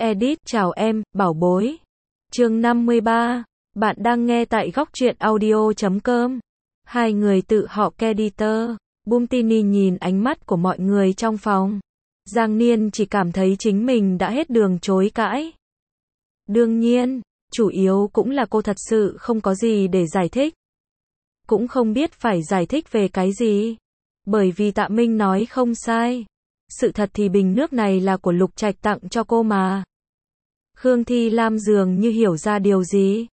Edit, chào em, bảo bối. Chương 53. Bạn đang nghe tại góc truyện audio.com. Hai người tự họ Editor. Bumtini nhìn ánh mắt của mọi người trong phòng. Giang Niên chỉ cảm thấy chính mình đã hết đường chối cãi. Đương nhiên, chủ yếu cũng là cô thật sự không có gì để giải thích. Cũng không biết phải giải thích về cái gì. Bởi vì Tạ Minh nói không sai. Sự thật thì bình nước này là của Lục Trạch tặng cho cô mà. Khương Thi Lam dường như hiểu ra điều gì.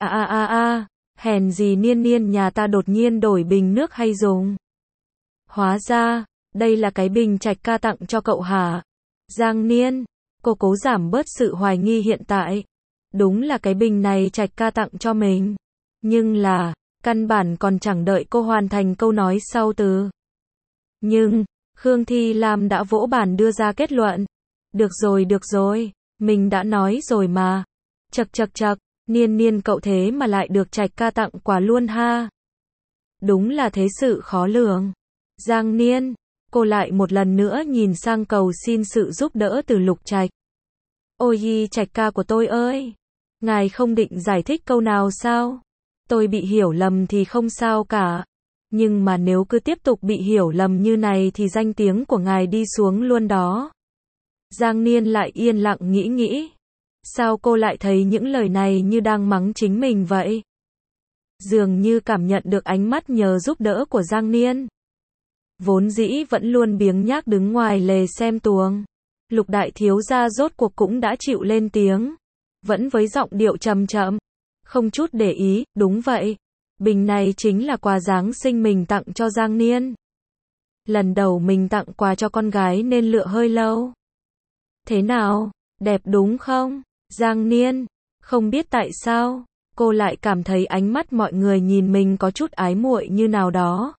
Hèn gì Niên nhà ta đột nhiên đổi bình nước hay dùng. Hóa ra, đây là cái bình Trạch ca tặng cho cậu hả? Giang Niên, cô cố giảm bớt sự hoài nghi hiện tại. Đúng là cái bình này Trạch ca tặng cho mình. Nhưng là, căn bản còn chẳng đợi cô hoàn thành câu nói sau từ. Nhưng, Khương Thi Lam đã vỗ bàn đưa ra kết luận. Được rồi, mình đã nói rồi mà. Chậc, Niên cậu thế mà lại được Trạch ca tặng quà luôn ha. Đúng là thế sự khó lường. Giang Niên, cô lại một lần nữa nhìn sang cầu xin sự giúp đỡ từ Lục Trạch. Ôi Trạch ca của tôi ơi, ngài không định giải thích câu nào sao? Tôi bị hiểu lầm thì không sao cả. Nhưng mà nếu cứ tiếp tục bị hiểu lầm như này thì danh tiếng của ngài đi xuống luôn đó. Giang Niên lại yên lặng nghĩ. Sao cô lại thấy những lời này như đang mắng chính mình vậy? Dường như cảm nhận được ánh mắt nhờ giúp đỡ của Giang Niên. Vốn dĩ vẫn luôn biếng nhác đứng ngoài lề xem tuồng. Lục đại thiếu gia rốt cuộc cũng đã chịu lên tiếng. Vẫn với giọng điệu trầm chậm. Không chút để ý, đúng vậy. Bình này chính là quà Giáng sinh mình tặng cho Giang Niên. Lần đầu mình tặng quà cho con gái nên lựa hơi lâu. Thế nào, đẹp đúng không? Giang Niên, không biết tại sao, cô lại cảm thấy ánh mắt mọi người nhìn mình có chút ái muội như nào đó.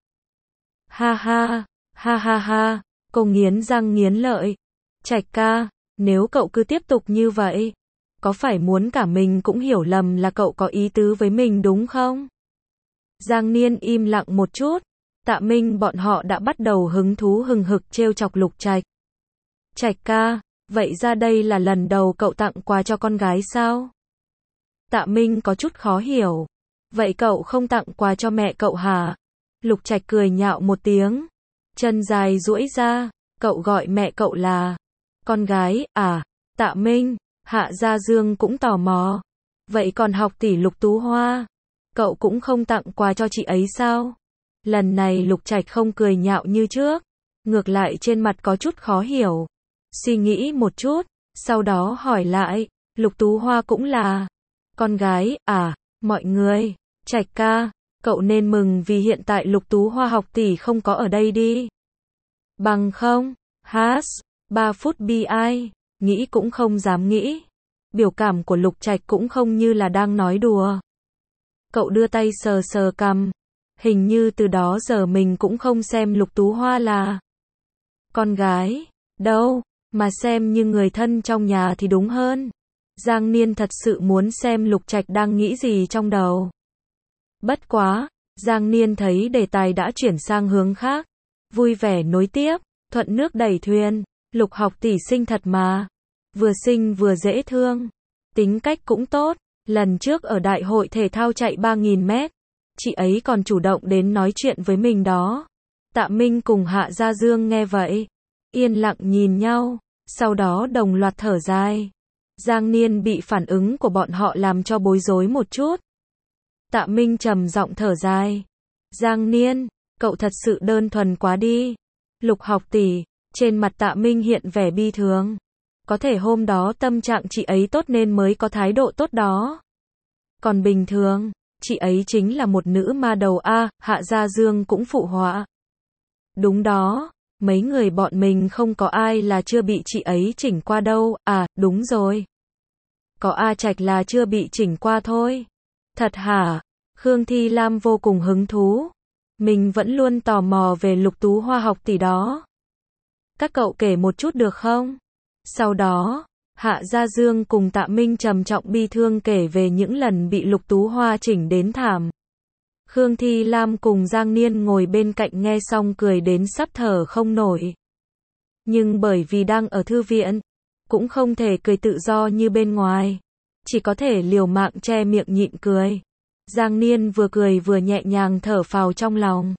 Ha, cô nghiến răng nghiến lợi. Trạch ca, nếu cậu cứ tiếp tục như vậy, có phải muốn cả mình cũng hiểu lầm là cậu có ý tứ với mình đúng không? Giang Niên im lặng một chút. Tạ Minh bọn họ đã bắt đầu hứng thú hừng hực trêu chọc Lục Trạch. Trạch ca, vậy ra đây là lần đầu cậu tặng quà cho con gái sao? Tạ Minh có chút khó hiểu. Vậy cậu không tặng quà cho mẹ cậu hả? Lục Trạch cười nhạo một tiếng. Chân dài duỗi ra, cậu gọi mẹ cậu là con gái à? Tạ Minh, Hạ Gia Dương cũng tò mò. Vậy còn học tỷ Lục Tú Hoa, cậu cũng không tặng quà cho chị ấy sao? Lần này Lục Trạch không cười nhạo như trước, ngược lại trên mặt có chút khó hiểu. Suy nghĩ một chút, sau đó hỏi lại, Lục Tú Hoa cũng là con gái à? Mọi người, Trạch ca, cậu nên mừng vì hiện tại Lục Tú Hoa học tỷ không có ở đây đi. Bằng không, 3 phút bi ai, nghĩ cũng không dám nghĩ. Biểu cảm của Lục Trạch cũng không như là đang nói đùa. Cậu đưa tay sờ cằm. Hình như từ đó giờ mình cũng không xem Lục Tú Hoa là con gái đâu, mà xem như người thân trong nhà thì đúng hơn. Giang Niên thật sự muốn xem Lục Trạch đang nghĩ gì trong đầu. Bất quá, Giang Niên thấy đề tài đã chuyển sang hướng khác. Vui vẻ nối tiếp, thuận nước đẩy thuyền. Lục học tỷ xinh thật mà. Vừa xinh vừa dễ thương. Tính cách cũng tốt. Lần trước ở đại hội thể thao chạy 3.000 mét, chị ấy còn chủ động đến nói chuyện với mình đó. Tạ Minh cùng Hạ Gia Dương nghe vậy, yên lặng nhìn nhau, sau đó đồng loạt thở dài. Giang Niên bị phản ứng của bọn họ làm cho bối rối một chút. Tạ Minh trầm giọng thở dài. Giang Niên, cậu thật sự đơn thuần quá đi. Lục học tỷ, trên mặt Tạ Minh hiện vẻ bi thương. Có thể hôm đó tâm trạng chị ấy tốt nên mới có thái độ tốt đó. Còn bình thường, chị ấy chính là một nữ ma đầu a. Hạ Gia Dương cũng phụ họa. Đúng đó, mấy người bọn mình không có ai là chưa bị chị ấy chỉnh qua đâu. À, đúng rồi. Có A Trạch là chưa bị chỉnh qua thôi. Thật hả? Khương Thi Lam vô cùng hứng thú. Mình vẫn luôn tò mò về Lục Tú Hoa học tỷ đó. Các cậu kể một chút được không? Sau đó, Hạ Gia Dương cùng Tạ Minh trầm trọng bi thương kể về những lần bị Lục Tú Hoa chỉnh đến thảm. Khương Thi Lam cùng Giang Niên ngồi bên cạnh nghe xong cười đến sắp thở không nổi. Nhưng bởi vì đang ở thư viện, cũng không thể cười tự do như bên ngoài. Chỉ có thể liều mạng che miệng nhịn cười. Giang Niên vừa cười vừa nhẹ nhàng thở phào trong lòng.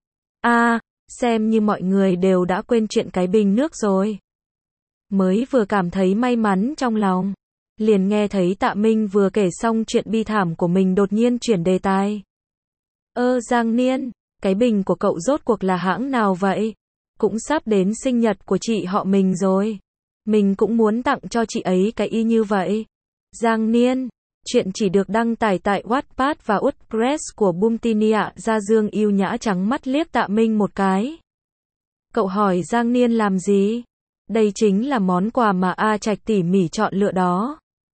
Xem như mọi người đều đã quên chuyện cái bình nước rồi. Mới vừa cảm thấy may mắn trong lòng. Liền nghe thấy Tạ Minh vừa kể xong chuyện bi thảm của mình đột nhiên chuyển đề tài. Giang Niên, cái bình của cậu rốt cuộc là hãng nào vậy? Cũng sắp đến sinh nhật của chị họ mình rồi. Mình cũng muốn tặng cho chị ấy cái y như vậy. Giang Niên, chuyện chỉ được đăng tải tại Wattpad và WordPress của Boomtinia. Gia Dương yêu nhã trắng mắt liếc Tạ Minh một cái. Cậu hỏi Giang Niên làm gì? Đây chính là món quà mà A Trạch tỉ mỉ chọn lựa đó.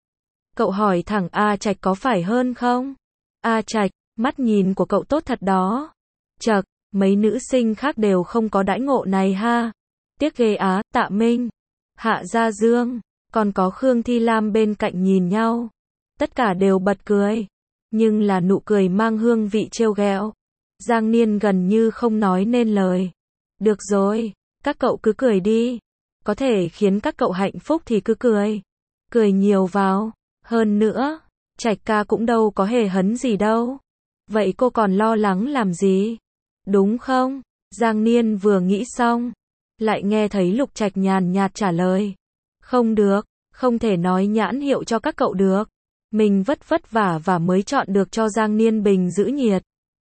Cậu hỏi thẳng A Trạch có phải hơn không? A Trạch, mắt nhìn của cậu tốt thật đó. Chậc, mấy nữ sinh khác đều không có đãi ngộ này ha. Tiếc ghê á. Tạ Minh, Hạ Gia Dương, còn có Khương Thi Lam bên cạnh nhìn nhau. Tất cả đều bật cười. Nhưng là nụ cười mang hương vị trêu ghẹo. Giang Niên gần như không nói nên lời. Được rồi, các cậu cứ cười đi. Có thể khiến các cậu hạnh phúc thì cứ cười. Cười nhiều vào. Hơn nữa, Trạch ca cũng đâu có hề hấn gì đâu. Vậy cô còn lo lắng làm gì? Đúng không? Giang Niên vừa nghĩ xong, lại nghe thấy Lục Trạch nhàn nhạt trả lời. Không được, không thể nói nhãn hiệu cho các cậu được. Mình vất vả và mới chọn được cho Giang Niên bình giữ nhiệt.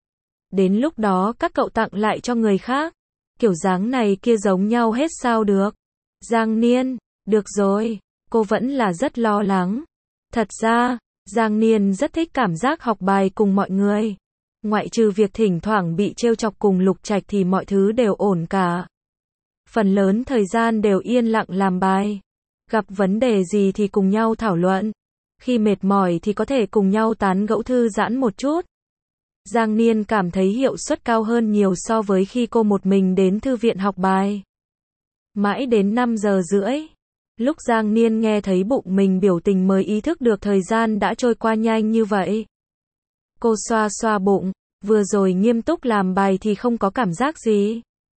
Đến lúc đó các cậu tặng lại cho người khác. Kiểu dáng này kia giống nhau hết sao được. Giang Niên, được rồi, cô vẫn là rất lo lắng. Thật ra, Giang Niên rất thích cảm giác học bài cùng mọi người. Ngoại trừ việc thỉnh thoảng bị trêu chọc cùng Lục Trạch thì mọi thứ đều ổn cả. Phần lớn thời gian đều yên lặng làm bài. Gặp vấn đề gì thì cùng nhau thảo luận. Khi mệt mỏi thì có thể cùng nhau tán gẫu thư giãn một chút. Giang Niên cảm thấy hiệu suất cao hơn nhiều so với khi cô một mình đến thư viện học bài. Mãi đến 5 giờ rưỡi. Lúc Giang Niên nghe thấy bụng mình biểu tình mới ý thức được thời gian đã trôi qua nhanh như vậy. Cô xoa xoa bụng, vừa rồi nghiêm túc làm bài thì không có cảm giác gì.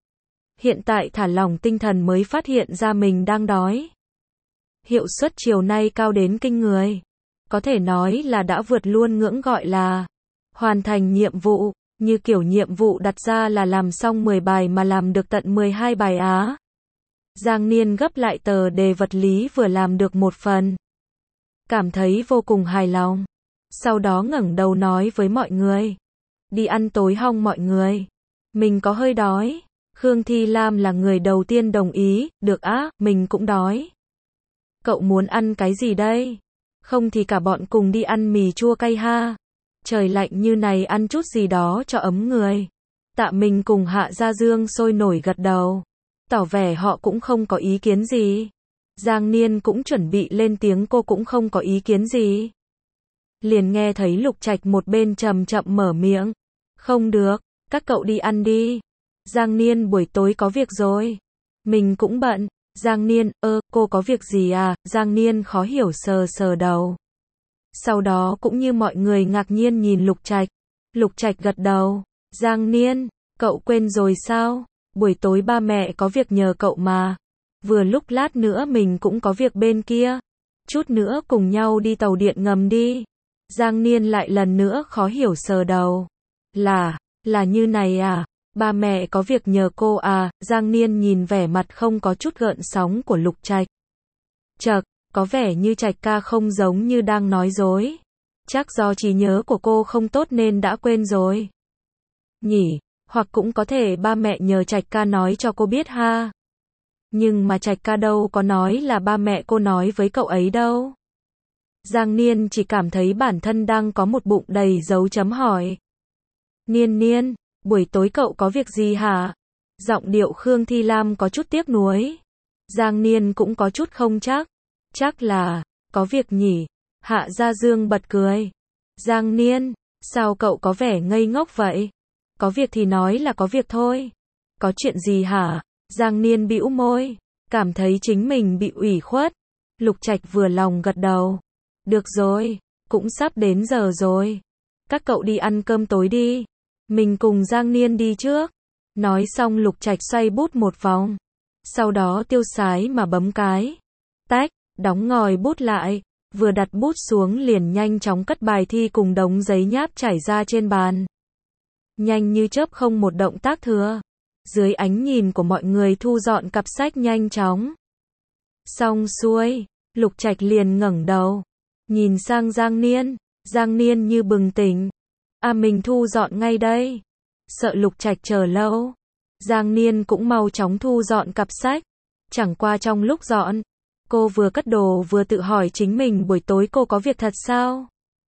Hiện tại thả lỏng tinh thần mới phát hiện ra mình đang đói. Hiệu suất chiều nay cao đến kinh người. Có thể nói là đã vượt luôn ngưỡng gọi là hoàn thành nhiệm vụ, như kiểu nhiệm vụ đặt ra là làm xong 10 bài mà làm được tận 12 bài á. Giang Niên gấp lại tờ đề vật lý vừa làm được một phần. Cảm thấy vô cùng hài lòng. Sau đó ngẩng đầu nói với mọi người. Đi ăn tối hong mọi người. Mình có hơi đói. Khương Thi Lam là người đầu tiên đồng ý. Được á, mình cũng đói. Cậu muốn ăn cái gì đây? Không thì cả bọn cùng đi ăn mì chua cay ha. Trời lạnh như này ăn chút gì đó cho ấm người. Tạ Minh cùng Hạ Gia Dương sôi nổi gật đầu. Tỏ vẻ họ cũng không có ý kiến gì. Giang Niên cũng chuẩn bị lên tiếng cô cũng không có ý kiến gì. Liền nghe thấy Lục Trạch một bên chậm chậm mở miệng. Không được, các cậu đi ăn đi. Giang Niên buổi tối có việc rồi. Mình cũng bận. Giang Niên, cô có việc gì à? Giang Niên khó hiểu sờ sờ đầu. Sau đó cũng như mọi người ngạc nhiên nhìn Lục Trạch. Lục Trạch gật đầu. Giang Niên, cậu quên rồi sao? Buổi tối ba mẹ có việc nhờ cậu mà. Vừa lúc lát nữa mình cũng có việc bên kia. Chút nữa cùng nhau đi tàu điện ngầm đi. Giang Niên lại lần nữa khó hiểu sờ đầu. Là như này à? Ba mẹ có việc nhờ cô à? Giang Niên nhìn vẻ mặt không có chút gợn sóng của Lục Trạch. Chậc, có vẻ như Trạch ca không giống như đang nói dối. Chắc do trí nhớ của cô không tốt nên đã quên rồi. Nhỉ, hoặc cũng có thể ba mẹ nhờ Trạch ca nói cho cô biết ha. Nhưng mà Trạch ca đâu có nói là ba mẹ cô nói với cậu ấy đâu. Giang Niên chỉ cảm thấy bản thân đang có một bụng đầy dấu chấm hỏi. Niên, buổi tối cậu có việc gì hả? Giọng điệu Khương Thi Lam có chút tiếc nuối. Giang Niên cũng có chút không chắc. Chắc là, có việc nhỉ? Hạ Gia Dương bật cười. Giang Niên, sao cậu có vẻ ngây ngốc vậy? Có việc thì nói là có việc thôi. Có chuyện gì hả? Giang Niên bĩu môi, cảm thấy chính mình bị ủy khuất. Lục Trạch vừa lòng gật đầu. Được rồi, cũng sắp đến giờ rồi. Các cậu đi ăn cơm tối đi. Mình cùng Giang Niên đi trước. Nói xong Lục Trạch xoay bút một vòng. Sau đó tiêu sái mà bấm cái. Tách, đóng ngòi bút lại, vừa đặt bút xuống liền nhanh chóng cất bài thi cùng đống giấy nháp trải ra trên bàn. Nhanh như chớp, không một động tác thừa. Dưới ánh nhìn của mọi người thu dọn cặp sách nhanh chóng. Xong xuôi, Lục Trạch liền ngẩng đầu, nhìn sang Giang Niên. Giang Niên như bừng tỉnh. Mình thu dọn ngay đây. Sợ Lục Trạch chờ lâu, Giang Niên cũng mau chóng thu dọn cặp sách. Chẳng qua trong lúc dọn, cô vừa cất đồ vừa tự hỏi chính mình, buổi tối cô có việc thật sao?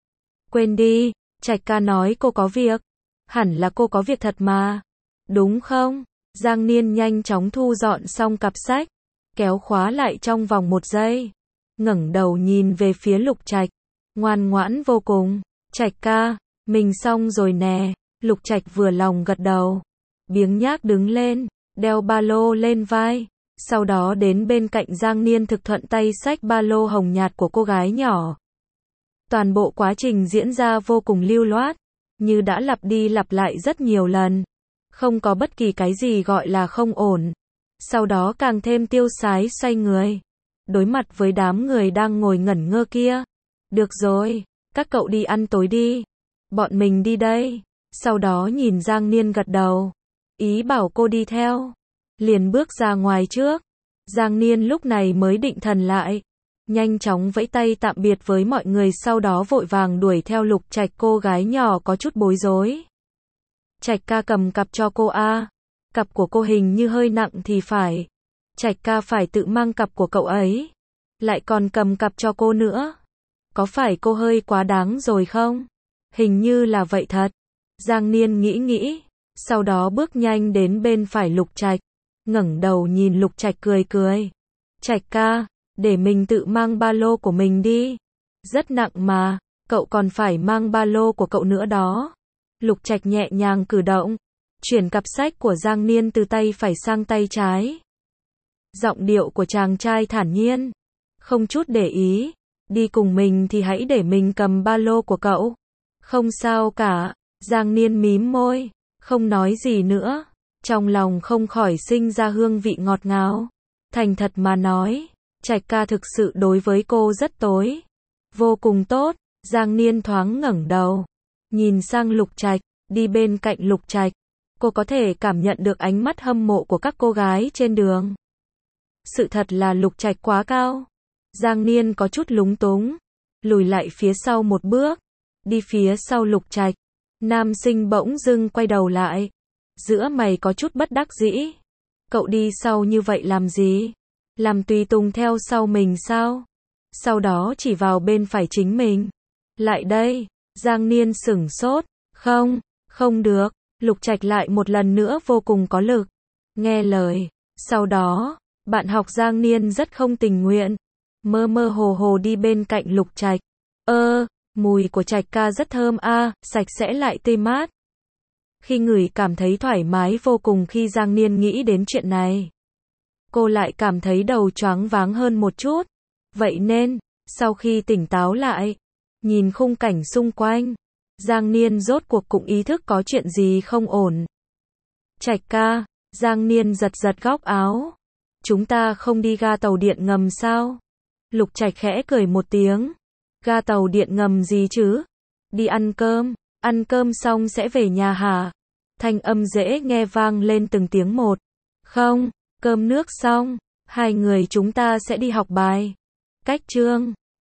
Quên đi, Trạch ca nói cô có việc. Hẳn là cô có việc thật mà. Đúng không? Giang Niên nhanh chóng thu dọn xong cặp sách, kéo khóa lại trong vòng 1 giây. Ngẩng đầu nhìn về phía Lục Trạch, ngoan ngoãn vô cùng. Trạch ca, mình xong rồi nè. Lục Trạch vừa lòng gật đầu, biếng nhác đứng lên, đeo ba lô lên vai. Sau đó đến bên cạnh Giang Niên, thực thuận tay xách ba lô hồng nhạt của cô gái nhỏ. Toàn bộ quá trình diễn ra vô cùng lưu loát, như đã lặp đi lặp lại rất nhiều lần. Không có bất kỳ cái gì gọi là không ổn. Sau đó càng thêm tiêu sái xoay người, đối mặt với đám người đang ngồi ngẩn ngơ kia. Được rồi, các cậu đi ăn tối đi. Bọn mình đi đây. Sau đó nhìn Giang Niên gật đầu, ý bảo cô đi theo. Liền bước ra ngoài trước. Giang Niên lúc này mới định thần lại, nhanh chóng vẫy tay tạm biệt với mọi người, sau đó vội vàng đuổi theo Lục Trạch. Cô gái nhỏ có chút bối rối. Trạch ca cầm cặp cho cô a. Cặp của cô hình như hơi nặng thì phải. Trạch ca phải tự mang cặp của cậu ấy, lại còn cầm cặp cho cô nữa. Có phải cô hơi quá đáng rồi không? Hình như là vậy thật. Giang Niên nghĩ, sau đó bước nhanh đến bên phải Lục Trạch, ngẩng đầu nhìn Lục Trạch cười. Trạch ca, để mình tự mang ba lô của mình đi. Rất nặng mà, cậu còn phải mang ba lô của cậu nữa đó. Lục Trạch nhẹ nhàng cử động, chuyển cặp sách của Giang Niên từ tay phải sang tay trái. Giọng điệu của chàng trai thản nhiên, không chút để ý. Đi cùng mình thì hãy để mình cầm ba lô của cậu. Không sao cả. Giang Niên mím môi, không nói gì nữa. Trong lòng không khỏi sinh ra hương vị ngọt ngào. Thành thật mà nói, Trạch ca thực sự đối với cô rất tối, vô cùng tốt. Giang Niên thoáng ngẩng đầu, nhìn sang Lục Trạch, đi bên cạnh Lục Trạch. Cô có thể cảm nhận được ánh mắt hâm mộ của các cô gái trên đường. Sự thật là Lục Trạch quá cao. Giang Niên có chút lúng túng, lùi lại phía sau một bước, đi phía sau Lục Trạch. Nam sinh bỗng dưng quay đầu lại, giữa mày có chút bất đắc dĩ. Cậu đi sau như vậy làm gì? Làm tùy tùng theo sau mình sao? Sau đó chỉ vào bên phải chính mình. Lại đây. Giang Niên sửng sốt. Không được. Lục Trạch lại một lần nữa vô cùng có lực, nghe lời. Sau đó, bạn học Giang Niên rất không tình nguyện, mơ hồ đi bên cạnh Lục Trạch. Mùi của Trạch ca rất thơm a, sạch sẽ lại tươi mát. Khi ngửi cảm thấy thoải mái vô cùng. Khi Giang Niên nghĩ đến chuyện này, cô lại cảm thấy đầu choáng váng hơn một chút. Vậy nên, sau khi tỉnh táo lại, nhìn khung cảnh xung quanh, Giang Niên rốt cuộc cũng ý thức có chuyện gì không ổn. Trạch ca, Giang Niên giật góc áo. Chúng ta không đi ga tàu điện ngầm sao? Lục Trạch khẽ cười một tiếng. Ga tàu điện ngầm gì chứ? Đi ăn cơm xong sẽ về nhà hả? Thanh âm dễ nghe vang lên từng tiếng một. Không, cơm nước xong, hai người chúng ta sẽ đi học bài. Cách chương